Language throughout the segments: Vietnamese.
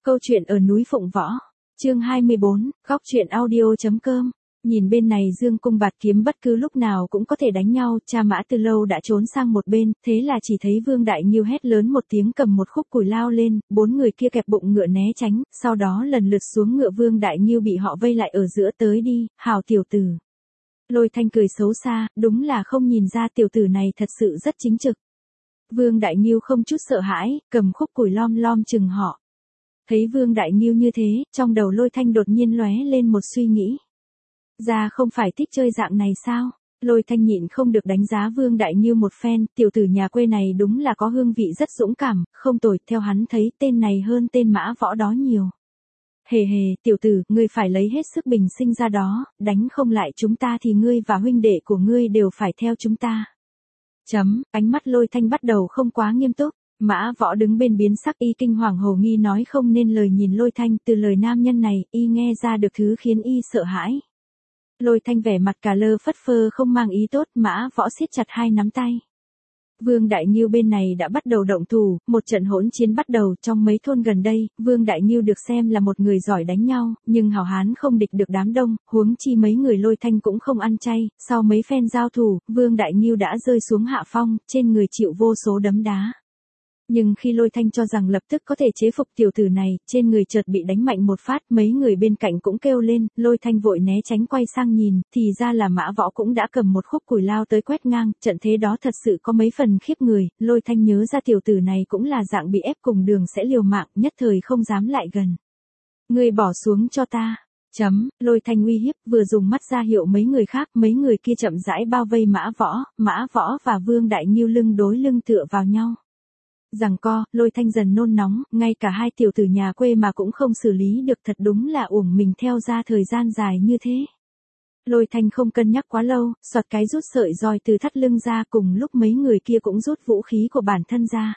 Câu chuyện ở núi Phụng Võ. Chương 24, góc truyện audio.com. Nhìn bên này dương cung bạt kiếm bất cứ lúc nào cũng có thể đánh nhau, cha Mã từ lâu đã trốn sang một bên, thế là chỉ thấy Vương Đại Nghiêu hét lớn một tiếng cầm một khúc củi lao lên, bốn người kia kẹp bụng ngựa né tránh, sau đó lần lượt xuống ngựa. Vương Đại Nghiêu bị họ vây lại ở giữa. Tới đi, hào tiểu tử. Lôi Thanh cười xấu xa, đúng là không nhìn ra tiểu tử này thật sự rất chính trực. Vương Đại Nghiêu không chút sợ hãi, cầm khúc củi lom lom chừng họ. Thấy Vương Đại Nghiêu như thế, trong đầu Lôi Thanh đột nhiên lóe lên một suy nghĩ. Ra không phải thích chơi dạng này sao? Lôi Thanh nhịn không được đánh giá Vương Đại Nghiêu một phen, tiểu tử nhà quê này đúng là có hương vị rất dũng cảm, không tồi, theo hắn thấy tên này hơn tên Mã Võ đó nhiều. Hề hề, tiểu tử, ngươi phải lấy hết sức bình sinh ra đó, đánh không lại chúng ta thì ngươi và huynh đệ của ngươi đều phải theo chúng ta. Ánh mắt Lôi Thanh bắt đầu không quá nghiêm túc. Mã Võ đứng bên biến sắc, y kinh hoàng hồ nghi nói không nên lời nhìn Lôi Thanh. Từ lời nam nhân này, y nghe ra được thứ khiến y sợ hãi. Lôi Thanh vẻ mặt cà lơ phất phơ không mang ý tốt. Mã Võ siết chặt hai nắm tay. Vương Đại Nghiêu bên này đã bắt đầu động thủ, một trận hỗn chiến bắt đầu. Trong mấy thôn gần đây, Vương Đại Nghiêu được xem là một người giỏi đánh nhau, nhưng hảo hán không địch được đám đông, huống chi mấy người Lôi Thanh cũng không ăn chay. Sau mấy phen giao thủ, Vương Đại Nghiêu đã rơi xuống hạ phong, trên người chịu vô số đấm đá. Nhưng khi Lôi Thanh cho rằng lập tức có thể chế phục tiểu tử này, trên người chợt bị đánh mạnh một phát, mấy người bên cạnh cũng kêu lên. Lôi Thanh vội né tránh quay sang nhìn, thì ra là Mã Võ cũng đã cầm một khúc củi lao tới quét ngang. Trận thế đó thật sự có mấy phần khiếp người. Lôi Thanh nhớ ra tiểu tử này cũng là dạng bị ép cùng đường sẽ liều mạng, nhất thời không dám lại gần. Ngươi bỏ xuống cho ta. Lôi Thanh uy hiếp, vừa dùng mắt ra hiệu mấy người khác, mấy người kia chậm rãi bao vây Mã Võ và Vương Đại Nghiêu lưng đối lưng tựa vào nhau. Giằng co, Lôi Thanh dần nôn nóng, ngay cả hai tiểu tử nhà quê mà cũng không xử lý được, thật đúng là uổng mình theo ra thời gian dài như thế. Lôi Thanh không cân nhắc quá lâu, xoạt cái rút sợi roi từ thắt lưng ra, cùng lúc mấy người kia cũng rút vũ khí của bản thân ra.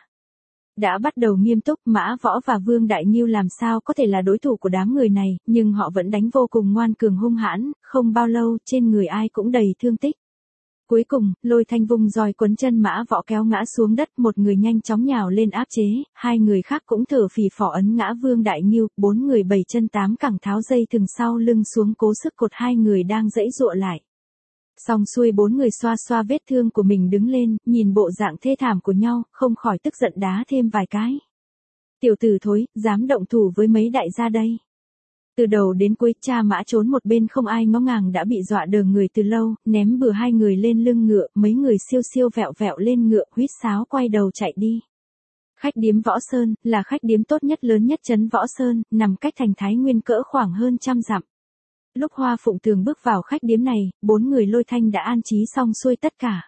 Đã bắt đầu nghiêm túc, Mã Võ và Vương Đại Nghiêu làm sao có thể là đối thủ của đám người này, nhưng họ vẫn đánh vô cùng ngoan cường hung hãn, không bao lâu trên người ai cũng đầy thương tích. Cuối cùng, Lôi Thanh vung roi quấn chân Mã Võ kéo ngã xuống đất, một người nhanh chóng nhào lên áp chế, hai người khác cũng thở phì phò ấn ngã Vương Đại Nghiêu, bốn người bảy chân tám cẳng tháo dây thừng sau lưng xuống cố sức cột hai người đang giãy giụa lại. Xong xuôi bốn người xoa xoa vết thương của mình đứng lên, nhìn bộ dạng thê thảm của nhau, không khỏi tức giận đá thêm vài cái. Tiểu tử thối, dám động thủ với mấy đại gia đây. Từ đầu đến cuối, cha Mã trốn một bên không ai ngó ngàng đã bị dọa đờ người từ lâu, ném bừa hai người lên lưng ngựa, mấy người siêu siêu vẹo vẹo lên ngựa, huýt sáo quay đầu chạy đi. Khách điếm Võ Sơn, là khách điếm tốt nhất lớn nhất trấn Võ Sơn, nằm cách thành Thái Nguyên cỡ khoảng hơn 100 dặm. Lúc Hoa Phụng Tường bước vào khách điếm này, bốn người Lôi Thanh đã an trí xong xuôi tất cả.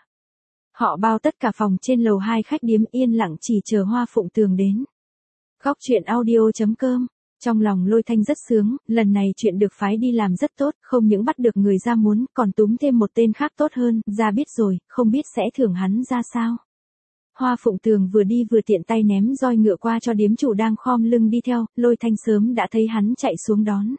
Họ bao tất cả phòng trên lầu 2 khách điếm, yên lặng chỉ chờ Hoa Phụng Tường đến. Góc truyện audio.com. Trong lòng Lôi Thanh rất sướng, lần này chuyện được phái đi làm rất tốt, không những bắt được người ra muốn, còn túm thêm một tên khác tốt hơn, ra biết rồi, không biết sẽ thưởng hắn ra sao. Hoa Phụng Tường vừa đi vừa tiện tay ném roi ngựa qua cho điếm chủ đang khom lưng đi theo, Lôi Thanh sớm đã thấy hắn chạy xuống đón.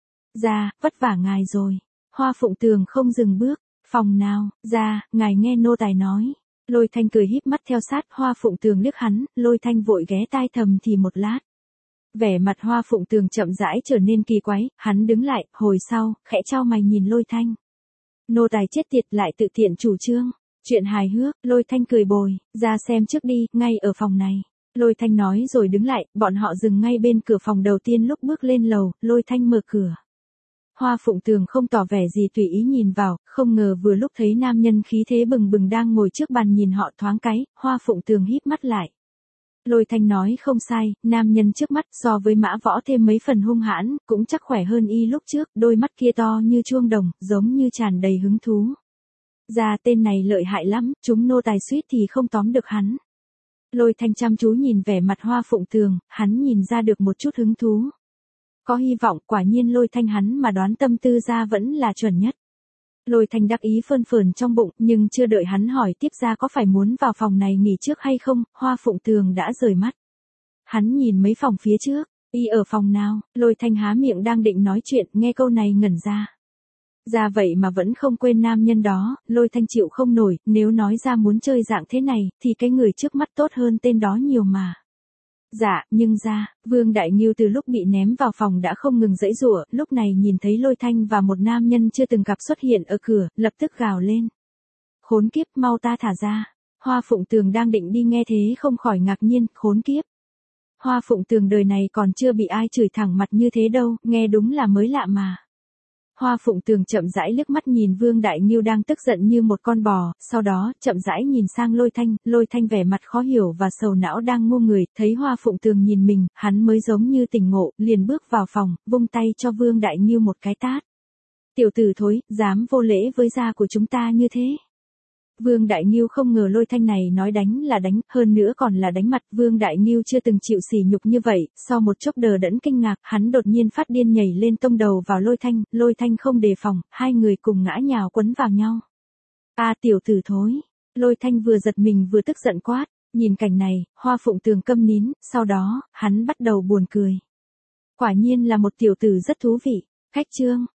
Ra, vất vả ngài rồi. Hoa Phụng Tường không dừng bước, phòng nào, ra, ngài nghe nô tài nói. Lôi Thanh cười híp mắt theo sát, Hoa Phụng Tường liếc hắn, Lôi Thanh vội ghé tai thầm thì một lát. Vẻ mặt Hoa Phụng Tường chậm rãi trở nên kỳ quái, hắn đứng lại, hồi sau, khẽ chau mày nhìn Lôi Thanh. Nô tài chết tiệt lại tự tiện chủ trương. Chuyện hài hước, Lôi Thanh cười bồi, ra xem trước đi, ngay ở phòng này. Lôi Thanh nói rồi đứng lại, bọn họ dừng ngay bên cửa phòng đầu tiên. Lúc bước lên lầu, Lôi Thanh mở cửa. Hoa Phụng Tường không tỏ vẻ gì tùy ý nhìn vào, không ngờ vừa lúc thấy nam nhân khí thế bừng bừng đang ngồi trước bàn nhìn họ thoáng cái, Hoa Phụng Tường híp mắt lại. Lôi Thanh nói không sai, nam nhân trước mắt so với Mã Võ thêm mấy phần hung hãn, cũng chắc khỏe hơn y lúc trước, đôi mắt kia to như chuông đồng, giống như tràn đầy hứng thú. Ra tên này lợi hại lắm, chúng nô tài suýt thì không tóm được hắn. Lôi Thanh chăm chú nhìn vẻ mặt Hoa Phụng Tường, hắn nhìn ra được một chút hứng thú. Có hy vọng, quả nhiên Lôi Thanh hắn mà đoán tâm tư ra vẫn là chuẩn nhất. Lôi Thanh đắc ý phơn phờn trong bụng, nhưng chưa đợi hắn hỏi tiếp ra có phải muốn vào phòng này nghỉ trước hay không, Hoa Phụng Tường đã rời mắt. Hắn nhìn mấy phòng phía trước, y ở phòng nào, Lôi Thanh há miệng đang định nói chuyện, nghe câu này ngẩn ra. Ra vậy mà vẫn không quên nam nhân đó, Lôi Thanh chịu không nổi, nếu nói ra muốn chơi dạng thế này, thì cái người trước mắt tốt hơn tên đó nhiều mà. Dạ, nhưng Vương Đại Ngưu từ lúc bị ném vào phòng đã không ngừng giãy giụa, lúc này nhìn thấy Lôi Thanh và một nam nhân chưa từng gặp xuất hiện ở cửa, lập tức gào lên. Khốn kiếp, mau ta thả ra. Hoa Phụng Tường đang định đi nghe thế không khỏi ngạc nhiên, khốn kiếp. Hoa Phụng Tường đời này còn chưa bị ai chửi thẳng mặt như thế đâu, nghe đúng là mới lạ mà. Hoa Phụng Tường chậm rãi liếc mắt nhìn Vương Đại Ngưu đang tức giận như một con bò, sau đó chậm rãi nhìn sang Lôi Thanh vẻ mặt khó hiểu và sầu não đang ngu người, thấy Hoa Phụng Tường nhìn mình, hắn mới giống như tỉnh ngộ, liền bước vào phòng, vung tay cho Vương Đại Ngưu một cái tát. Tiểu tử thối, dám vô lễ với gia của chúng ta như thế. Vương Đại Ngưu không ngờ Lôi Thanh này nói đánh là đánh, hơn nữa còn là đánh mặt. Vương Đại Ngưu chưa từng chịu sỉ nhục như vậy, sau một chốc đờ đẫn kinh ngạc, hắn đột nhiên phát điên nhảy lên tông đầu vào Lôi Thanh không đề phòng, hai người cùng ngã nhào quấn vào nhau. Tiểu tử thối. Lôi Thanh vừa giật mình vừa tức giận quát, nhìn cảnh này, Hoa Phụng Tường câm nín, sau đó, hắn bắt đầu buồn cười. Quả nhiên là một tiểu tử rất thú vị. Khách trương.